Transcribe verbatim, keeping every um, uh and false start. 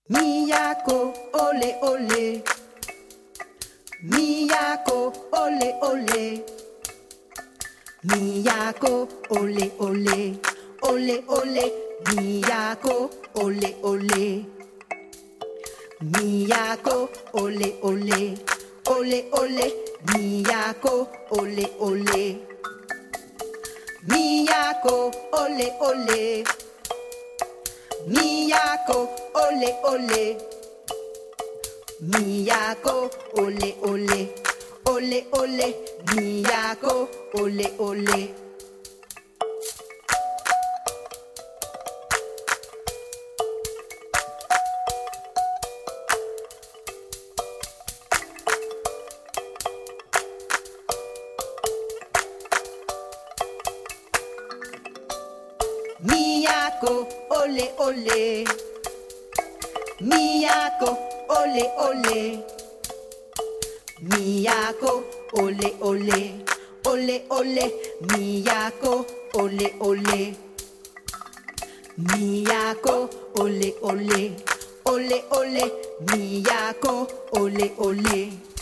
Miyako, ole ole. Miyako, ole ole. Miyako, ole ole. Ole ole. Miyako, ole ole. Miyako, ole ole. Ole ole. Miyako, ole ole. Miyako, ole ole. Miyako, ole ole. Miyako, ole ole. Ole ole. Miyako, ole ole. Miyako, ole ole. Miyako, ole ole. Miyako, ole ole. Ole ole. Miyako, ole ole. Miyako, ole ole. Ole ole. Miyako, ole ole.